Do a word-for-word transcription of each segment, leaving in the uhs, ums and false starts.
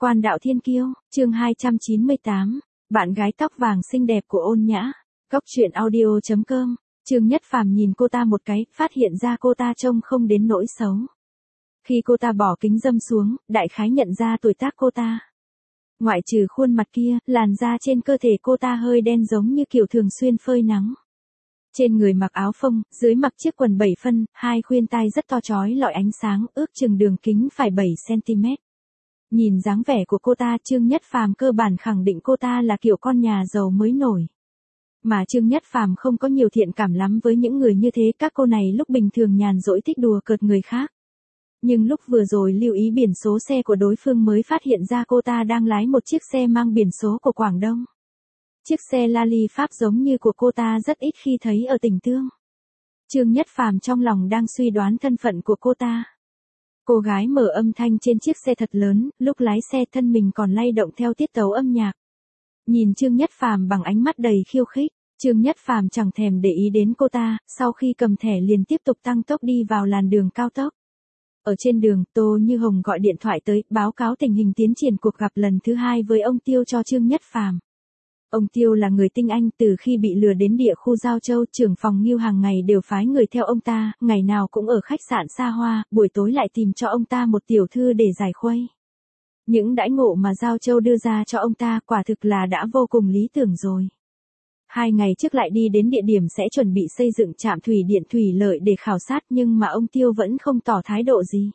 Quan đạo thiên kiêu, chương hai trăm chín mươi tám, bạn gái tóc vàng xinh đẹp của Ôn Nhã. Góc truyện audio chấm com. Trương Nhất Phàm nhìn cô ta một cái, phát hiện ra cô ta trông không đến nỗi xấu. Khi cô ta bỏ kính dâm xuống, đại khái nhận ra tuổi tác cô ta. Ngoại trừ khuôn mặt kia, làn da trên cơ thể cô ta hơi đen giống như kiểu thường xuyên phơi nắng. Trên người mặc áo phông, dưới mặc chiếc quần bảy phân, hai khuyên tai rất to chói lọi ánh sáng, ước chừng đường kính phải bảy xăng-ti-mét. Nhìn dáng vẻ của cô ta, Trương Nhất Phàm cơ bản khẳng định cô ta là kiểu con nhà giàu mới nổi. Mà Trương Nhất Phàm không có nhiều thiện cảm lắm với những người như thế, các cô này lúc bình thường nhàn rỗi thích đùa cợt người khác. Nhưng lúc vừa rồi lưu ý biển số xe của đối phương mới phát hiện ra cô ta đang lái một chiếc xe mang biển số của Quảng Đông. Chiếc xe Lali Pháp giống như của cô ta rất ít khi thấy ở tỉnh Tương. Trương Nhất Phàm trong lòng đang suy đoán thân phận của cô ta. Cô gái mở âm thanh trên chiếc xe thật lớn, lúc lái xe thân mình còn lay động theo tiết tấu âm nhạc. Nhìn Trương Nhất Phàm bằng ánh mắt đầy khiêu khích, Trương Nhất Phàm chẳng thèm để ý đến cô ta, sau khi cầm thẻ liền tiếp tục tăng tốc đi vào làn đường cao tốc. Ở trên đường, Tô Như Hồng gọi điện thoại tới, báo cáo tình hình tiến triển cuộc gặp lần thứ hai với ông Tiêu cho Trương Nhất Phàm. Ông Tiêu là người tinh anh, từ khi bị lừa đến địa khu Giao Châu, trưởng phòng Ngưu hàng ngày đều phái người theo ông ta, ngày nào cũng ở khách sạn xa hoa, buổi tối lại tìm cho ông ta một tiểu thư để giải khuây. Những đãi ngộ mà Giao Châu đưa ra cho ông ta quả thực là đã vô cùng lý tưởng rồi. Hai ngày trước lại đi đến địa điểm sẽ chuẩn bị xây dựng trạm thủy điện thủy lợi để khảo sát, nhưng mà ông Tiêu vẫn không tỏ thái độ gì.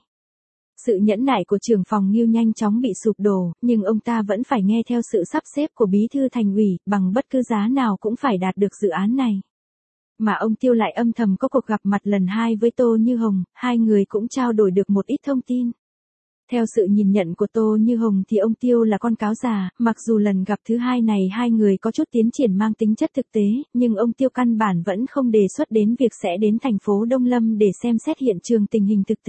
Sự nhẫn nại của trưởng phòng Ngưu nhanh chóng bị sụp đổ, nhưng ông ta vẫn phải nghe theo sự sắp xếp của bí thư thành ủy, bằng bất cứ giá nào cũng phải đạt được dự án này. Mà ông Tiêu lại âm thầm có cuộc gặp mặt lần hai với Tô Như Hồng, hai người cũng trao đổi được một ít thông tin. Theo sự nhìn nhận của Tô Như Hồng thì ông Tiêu là con cáo già, mặc dù lần gặp thứ hai này hai người có chút tiến triển mang tính chất thực tế, nhưng ông Tiêu căn bản vẫn không đề xuất đến việc sẽ đến thành phố Đông Lâm để xem xét hiện trường tình hình thực tế.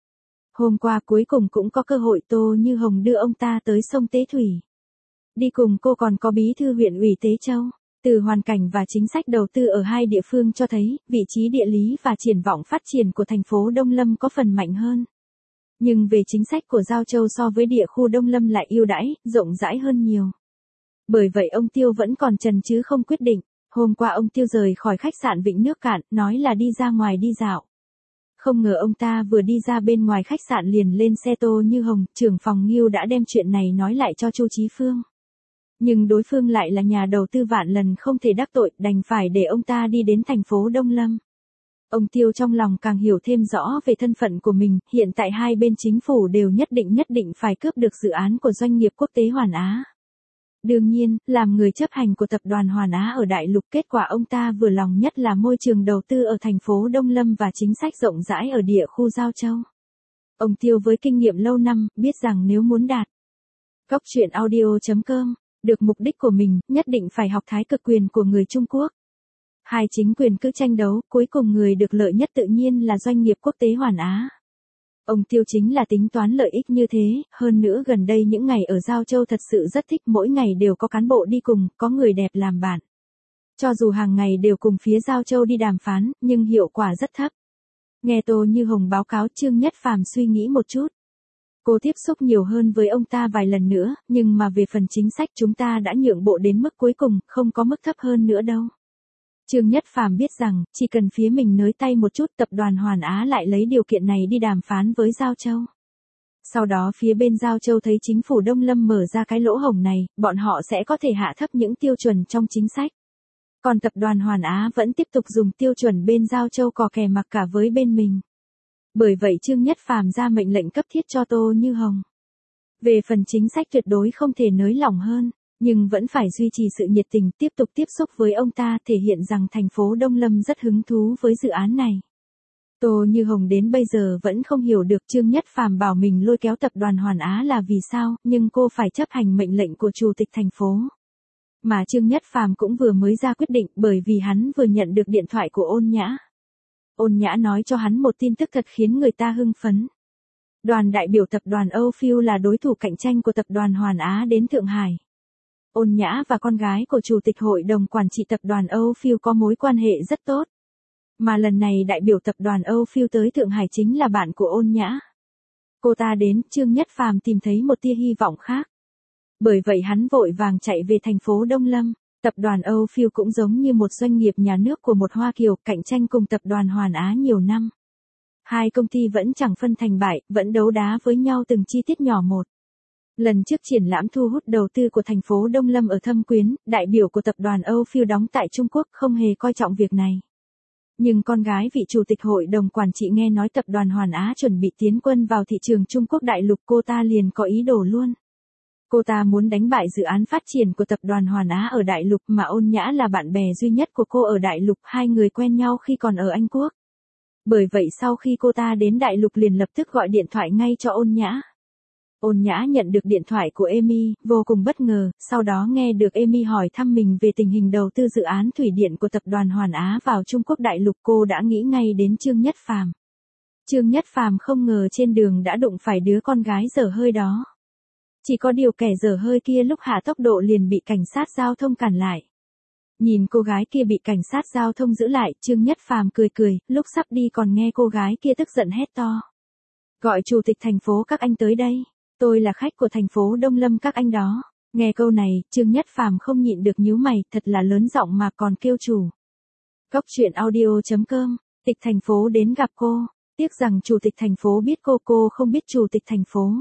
Hôm qua cuối cùng cũng có cơ hội Tô Như Hồng đưa ông ta tới sông Tế Thủy. Đi cùng cô còn có bí thư huyện ủy Tế Châu. Từ hoàn cảnh và chính sách đầu tư ở hai địa phương cho thấy, vị trí địa lý và triển vọng phát triển của thành phố Đông Lâm có phần mạnh hơn. Nhưng về chính sách của Giao Châu so với địa khu Đông Lâm lại ưu đãi, rộng rãi hơn nhiều. Bởi vậy ông Tiêu vẫn còn chần chứ không quyết định. Hôm qua ông Tiêu rời khỏi khách sạn Vịnh Nước Cạn, nói là đi ra ngoài đi dạo. Không ngờ ông ta vừa đi ra bên ngoài khách sạn liền lên xe Tô Như Hồng, trưởng phòng Ngưu đã đem chuyện này nói lại cho Chu Chí Phương. Nhưng đối phương lại là nhà đầu tư vạn lần không thể đắc tội, đành phải để ông ta đi đến thành phố Đông Lâm. Ông Tiêu trong lòng càng hiểu thêm rõ về thân phận của mình, hiện tại hai bên chính phủ đều nhất định nhất định phải cướp được dự án của doanh nghiệp quốc tế Hoàn Á. Đương nhiên, làm người chấp hành của tập đoàn Hoàn Á ở Đại Lục, kết quả ông ta vừa lòng nhất là môi trường đầu tư ở thành phố Đông Lâm và chính sách rộng rãi ở địa khu Giao Châu. Ông Tiêu với kinh nghiệm lâu năm, biết rằng nếu muốn đạt góc truyện audio chấm com, được mục đích của mình, nhất định phải học thái cực quyền của người Trung Quốc. Hai chính quyền cứ tranh đấu, cuối cùng người được lợi nhất tự nhiên là doanh nghiệp quốc tế Hoàn Á. Ông Tiêu chính là tính toán lợi ích như thế, hơn nữa gần đây những ngày ở Giao Châu thật sự rất thích, mỗi ngày đều có cán bộ đi cùng, có người đẹp làm bạn. Cho dù hàng ngày đều cùng phía Giao Châu đi đàm phán, nhưng hiệu quả rất thấp. Nghe Tô Như Hồng báo cáo, Trương Nhất Phàm suy nghĩ một chút. Cô tiếp xúc nhiều hơn với ông ta vài lần nữa, nhưng mà về phần chính sách chúng ta đã nhượng bộ đến mức cuối cùng, không có mức thấp hơn nữa đâu. Trương Nhất Phàm biết rằng, chỉ cần phía mình nới tay một chút, tập đoàn Hoàn Á lại lấy điều kiện này đi đàm phán với Giao Châu. Sau đó phía bên Giao Châu thấy chính phủ Đông Lâm mở ra cái lỗ hổng này, bọn họ sẽ có thể hạ thấp những tiêu chuẩn trong chính sách. Còn tập đoàn Hoàn Á vẫn tiếp tục dùng tiêu chuẩn bên Giao Châu cò kè mặc cả với bên mình. Bởi vậy Trương Nhất Phàm ra mệnh lệnh cấp thiết cho Tô Như Hồng. Về phần chính sách tuyệt đối không thể nới lỏng hơn. Nhưng vẫn phải duy trì sự nhiệt tình, tiếp tục tiếp xúc với ông ta, thể hiện rằng thành phố Đông Lâm rất hứng thú với dự án này. Tô Như Hồng đến bây giờ vẫn không hiểu được Trương Nhất Phàm bảo mình lôi kéo tập đoàn Hoàn Á là vì sao, nhưng cô phải chấp hành mệnh lệnh của chủ tịch thành phố. Mà Trương Nhất Phàm cũng vừa mới ra quyết định, bởi vì hắn vừa nhận được điện thoại của Ôn Nhã. Ôn Nhã nói cho hắn một tin tức thật khiến người ta hưng phấn. Đoàn đại biểu tập đoàn Âu Phiêu là đối thủ cạnh tranh của tập đoàn Hoàn Á đến Thượng Hải. Ôn Nhã và con gái của chủ tịch hội đồng quản trị tập đoàn Âu Phiêu có mối quan hệ rất tốt. Mà lần này đại biểu tập đoàn Âu Phiêu tới Thượng Hải chính là bạn của Ôn Nhã. Cô ta đến, Trương Nhất Phàm tìm thấy một tia hy vọng khác. Bởi vậy hắn vội vàng chạy về thành phố Đông Lâm. Tập đoàn Âu Phiêu cũng giống như một doanh nghiệp nhà nước của một Hoa Kiều, cạnh tranh cùng tập đoàn Hoàn Á nhiều năm. Hai công ty vẫn chẳng phân thành bại, vẫn đấu đá với nhau từng chi tiết nhỏ một. Lần trước triển lãm thu hút đầu tư của thành phố Đông Lâm ở Thâm Quyến, đại biểu của tập đoàn Âu Phiêu đóng tại Trung Quốc không hề coi trọng việc này. Nhưng con gái vị chủ tịch hội đồng quản trị nghe nói tập đoàn Hoàn Á chuẩn bị tiến quân vào thị trường Trung Quốc đại lục, cô ta liền có ý đồ luôn. Cô ta muốn đánh bại dự án phát triển của tập đoàn Hoàn Á ở đại lục, mà Ôn Nhã là bạn bè duy nhất của cô ở đại lục, hai người quen nhau khi còn ở Anh Quốc. Bởi vậy sau khi cô ta đến đại lục liền lập tức gọi điện thoại ngay cho Ôn Nhã. Ôn Nhã nhận được điện thoại của Amy, vô cùng bất ngờ, sau đó nghe được Amy hỏi thăm mình về tình hình đầu tư dự án thủy điện của tập đoàn Hoàn Á vào Trung Quốc đại lục, cô đã nghĩ ngay đến Trương Nhất Phàm. Trương Nhất Phàm không ngờ trên đường đã đụng phải đứa con gái dở hơi đó. Chỉ có điều kẻ dở hơi kia lúc hạ tốc độ liền bị cảnh sát giao thông cản lại. Nhìn cô gái kia bị cảnh sát giao thông giữ lại, Trương Nhất Phàm cười cười, lúc sắp đi còn nghe cô gái kia tức giận hét to. Gọi chủ tịch thành phố các anh tới đây. Tôi là khách của thành phố Đông Lâm các anh đó. Nghe câu này, Trương Nhất Phàm không nhịn được nhíu mày, thật là lớn giọng mà còn kêu chủ. Cốc truyện audio chấm com, tịch thành phố đến gặp cô. Tiếc rằng chủ tịch thành phố biết cô, cô không biết chủ tịch thành phố.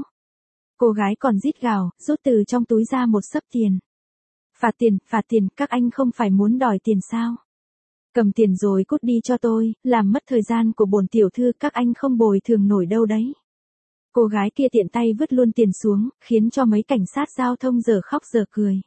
Cô gái còn rít gào, rút từ trong túi ra một xấp tiền. Phạt tiền, phạt tiền, các anh không phải muốn đòi tiền sao? Cầm tiền rồi cút đi cho tôi, làm mất thời gian của bổn tiểu thư, các anh không bồi thường nổi đâu đấy. Cô gái kia tiện tay vứt luôn tiền xuống, khiến cho mấy cảnh sát giao thông giờ khóc giờ cười.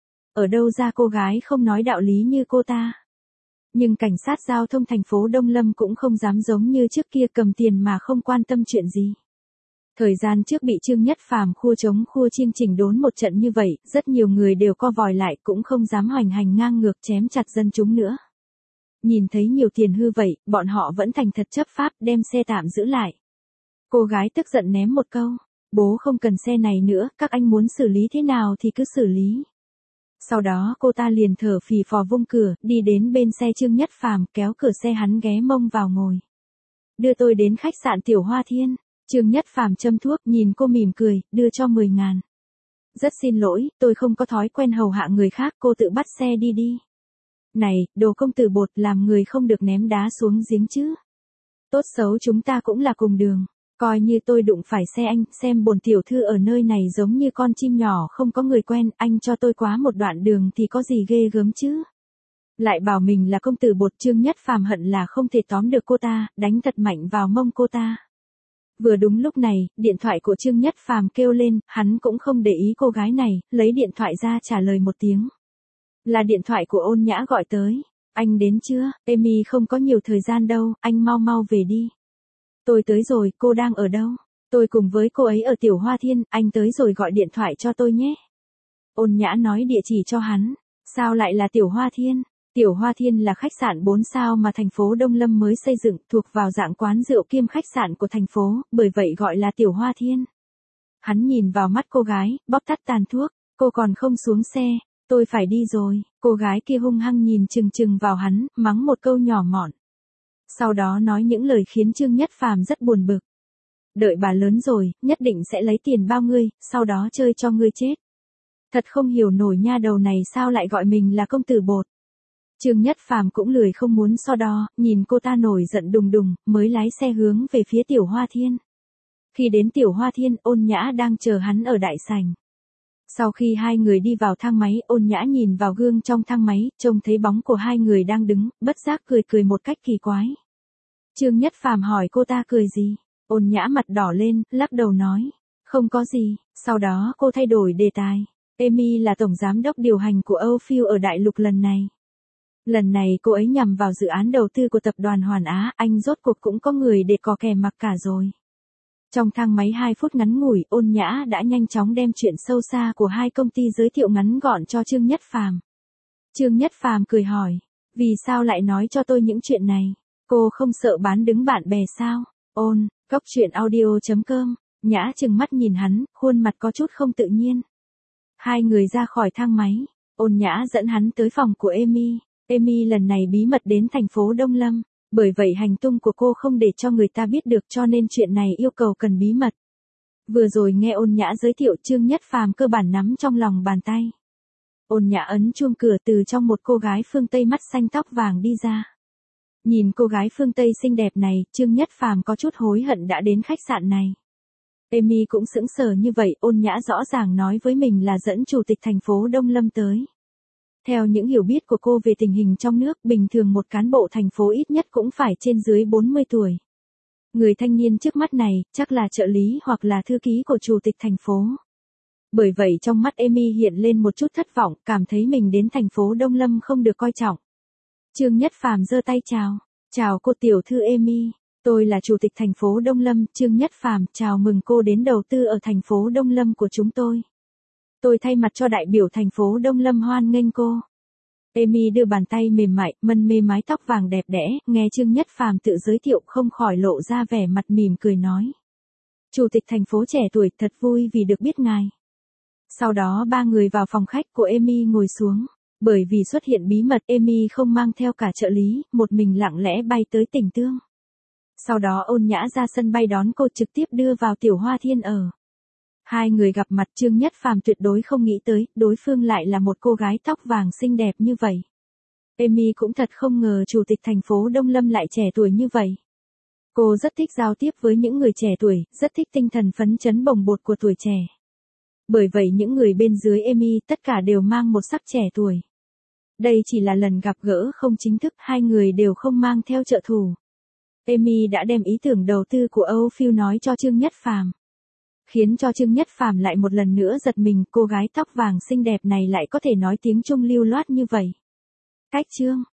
Ở đâu ra cô gái không nói đạo lý như cô ta? Nhưng cảnh sát giao thông thành phố Đông Lâm cũng không dám giống như trước kia cầm tiền mà không quan tâm chuyện gì. Thời gian trước bị Trương Nhất Phàm khua trống khua chiêng chỉnh đốn một trận như vậy, rất nhiều người đều co vòi lại, cũng không dám hoành hành ngang ngược chém chặt dân chúng nữa. Nhìn thấy nhiều tiền hư vậy, bọn họ vẫn thành thật chấp pháp đem xe tạm giữ lại. Cô gái tức giận ném một câu, bố không cần xe này nữa, các anh muốn xử lý thế nào thì cứ xử lý. Sau đó cô ta liền thở phì phò vung cửa, đi đến bên xe Trương Nhất Phàm, kéo cửa xe hắn ghé mông vào ngồi. Đưa tôi đến khách sạn Tiểu Hoa Thiên. Trương Nhất Phàm châm thuốc, nhìn cô mỉm cười, đưa cho mười ngàn. Rất xin lỗi, tôi không có thói quen hầu hạ người khác, cô tự bắt xe đi đi. Này, đồ công tử bột, làm người không được ném đá xuống giếng chứ. Tốt xấu chúng ta cũng là cùng đường. Coi như tôi đụng phải xe anh, xem bổn tiểu thư ở nơi này giống như con chim nhỏ không có người quen, anh cho tôi quá một đoạn đường thì có gì ghê gớm chứ. Lại bảo mình là công tử bột. Trương Nhất Phàm hận là không thể tóm được cô ta, đánh thật mạnh vào mông cô ta. Vừa đúng lúc này, điện thoại của Trương Nhất Phàm kêu lên, hắn cũng không để ý cô gái này, lấy điện thoại ra trả lời một tiếng. Là điện thoại của Ôn Nhã gọi tới. Anh đến chưa? Amy không có nhiều thời gian đâu, anh mau mau về đi. Tôi tới rồi, cô đang ở đâu? Tôi cùng với cô ấy ở Tiểu Hoa Thiên, anh tới rồi gọi điện thoại cho tôi nhé. Ôn Nhã nói địa chỉ cho hắn. Sao lại là Tiểu Hoa Thiên? Tiểu Hoa Thiên là khách sạn bốn sao mà thành phố Đông Lâm mới xây dựng, thuộc vào dạng quán rượu kiêm khách sạn của thành phố, bởi vậy gọi là Tiểu Hoa Thiên. Hắn nhìn vào mắt cô gái, bóp tắt tàn thuốc, cô còn không xuống xe, tôi phải đi rồi. Cô gái kia hung hăng nhìn chừng chừng vào hắn, mắng một câu nhỏ mọn. Sau đó nói những lời khiến Trương Nhất Phàm rất buồn bực. Đợi bà lớn rồi, nhất định sẽ lấy tiền bao ngươi, sau đó chơi cho ngươi chết. Thật không hiểu nổi nha đầu này sao lại gọi mình là công tử bột. Trương Nhất Phàm cũng lười không muốn so đo, nhìn cô ta nổi giận đùng đùng, mới lái xe hướng về phía Tiểu Hoa Thiên. Khi đến Tiểu Hoa Thiên, Ôn Nhã đang chờ hắn ở đại sảnh. Sau khi hai người đi vào thang máy, Ôn Nhã nhìn vào gương trong thang máy, trông thấy bóng của hai người đang đứng, bất giác cười cười một cách kỳ quái. Trương Nhất Phàm hỏi cô ta cười gì? Ôn Nhã mặt đỏ lên, lắc đầu nói, không có gì. Sau đó cô thay đổi đề tài. Amy là tổng giám đốc điều hành của Âu Phiêu ở đại lục lần này. Lần này cô ấy nhằm vào dự án đầu tư của tập đoàn Hoàn Á, anh rốt cuộc cũng có người để cò kè mặc cả rồi. Trong thang máy hai phút ngắn ngủi, Ôn Nhã đã nhanh chóng đem chuyện sâu xa của hai công ty giới thiệu ngắn gọn cho Trương Nhất Phàm. Trương Nhất Phàm cười hỏi, vì sao lại nói cho tôi những chuyện này? Cô không sợ bán đứng bạn bè sao? Ôn, cốc truyện audio chấm com, Nhã trừng mắt nhìn hắn, khuôn mặt có chút không tự nhiên. Hai người ra khỏi thang máy, Ôn Nhã dẫn hắn tới phòng của Amy. Amy lần này bí mật đến thành phố Đông Lâm, bởi vậy hành tung của cô không để cho người ta biết được, cho nên chuyện này yêu cầu cần bí mật. Vừa rồi nghe Ôn Nhã giới thiệu Trương Nhất Phàm cơ bản nắm trong lòng bàn tay. Ôn Nhã ấn chuông cửa từ trong một cô gái phương Tây mắt xanh tóc vàng đi ra. Nhìn cô gái phương Tây xinh đẹp này, Trương Nhất Phàm có chút hối hận đã đến khách sạn này. Amy cũng sững sờ như vậy, Ôn Nhã rõ ràng nói với mình là dẫn chủ tịch thành phố Đông Lâm tới. Theo những hiểu biết của cô về tình hình trong nước, bình thường một cán bộ thành phố ít nhất cũng phải trên dưới bốn mươi tuổi. Người thanh niên trước mắt này, chắc là trợ lý hoặc là thư ký của chủ tịch thành phố. Bởi vậy trong mắt Amy hiện lên một chút thất vọng, cảm thấy mình đến thành phố Đông Lâm không được coi trọng. Trương Nhất Phàm giơ tay chào. Chào cô tiểu thư Amy, tôi là chủ tịch thành phố Đông Lâm, Trương Nhất Phàm, chào mừng cô đến đầu tư ở thành phố Đông Lâm của chúng tôi. Tôi thay mặt cho đại biểu thành phố Đông Lâm hoan nghênh cô. Amy đưa bàn tay mềm mại, mân mê mái tóc vàng đẹp đẽ, nghe Trương Nhất Phàm tự giới thiệu không khỏi lộ ra vẻ mặt mỉm cười nói. Chủ tịch thành phố trẻ tuổi, thật vui vì được biết ngài. Sau đó ba người vào phòng khách của Amy ngồi xuống. Bởi vì xuất hiện bí mật, Amy không mang theo cả trợ lý, một mình lặng lẽ bay tới Tỉnh Tương. Sau đó Ôn Nhã ra sân bay đón cô trực tiếp đưa vào Tiểu Hoa Thiên ở. Hai người gặp mặt, Trương Nhất Phàm tuyệt đối không nghĩ tới, đối phương lại là một cô gái tóc vàng xinh đẹp như vậy. Amy cũng thật không ngờ chủ tịch thành phố Đông Lâm lại trẻ tuổi như vậy. Cô rất thích giao tiếp với những người trẻ tuổi, rất thích tinh thần phấn chấn bồng bột của tuổi trẻ. Bởi vậy những người bên dưới Amy tất cả đều mang một sắc trẻ tuổi. Đây chỉ là lần gặp gỡ không chính thức, hai người đều không mang theo trợ thủ. Amy đã đem ý tưởng đầu tư của Âu Phiêu nói cho Trương Nhất Phàm, khiến cho Trương Nhất Phàm lại một lần nữa giật mình, cô gái tóc vàng xinh đẹp này lại có thể nói tiếng Trung lưu loát như vậy. Cách Trương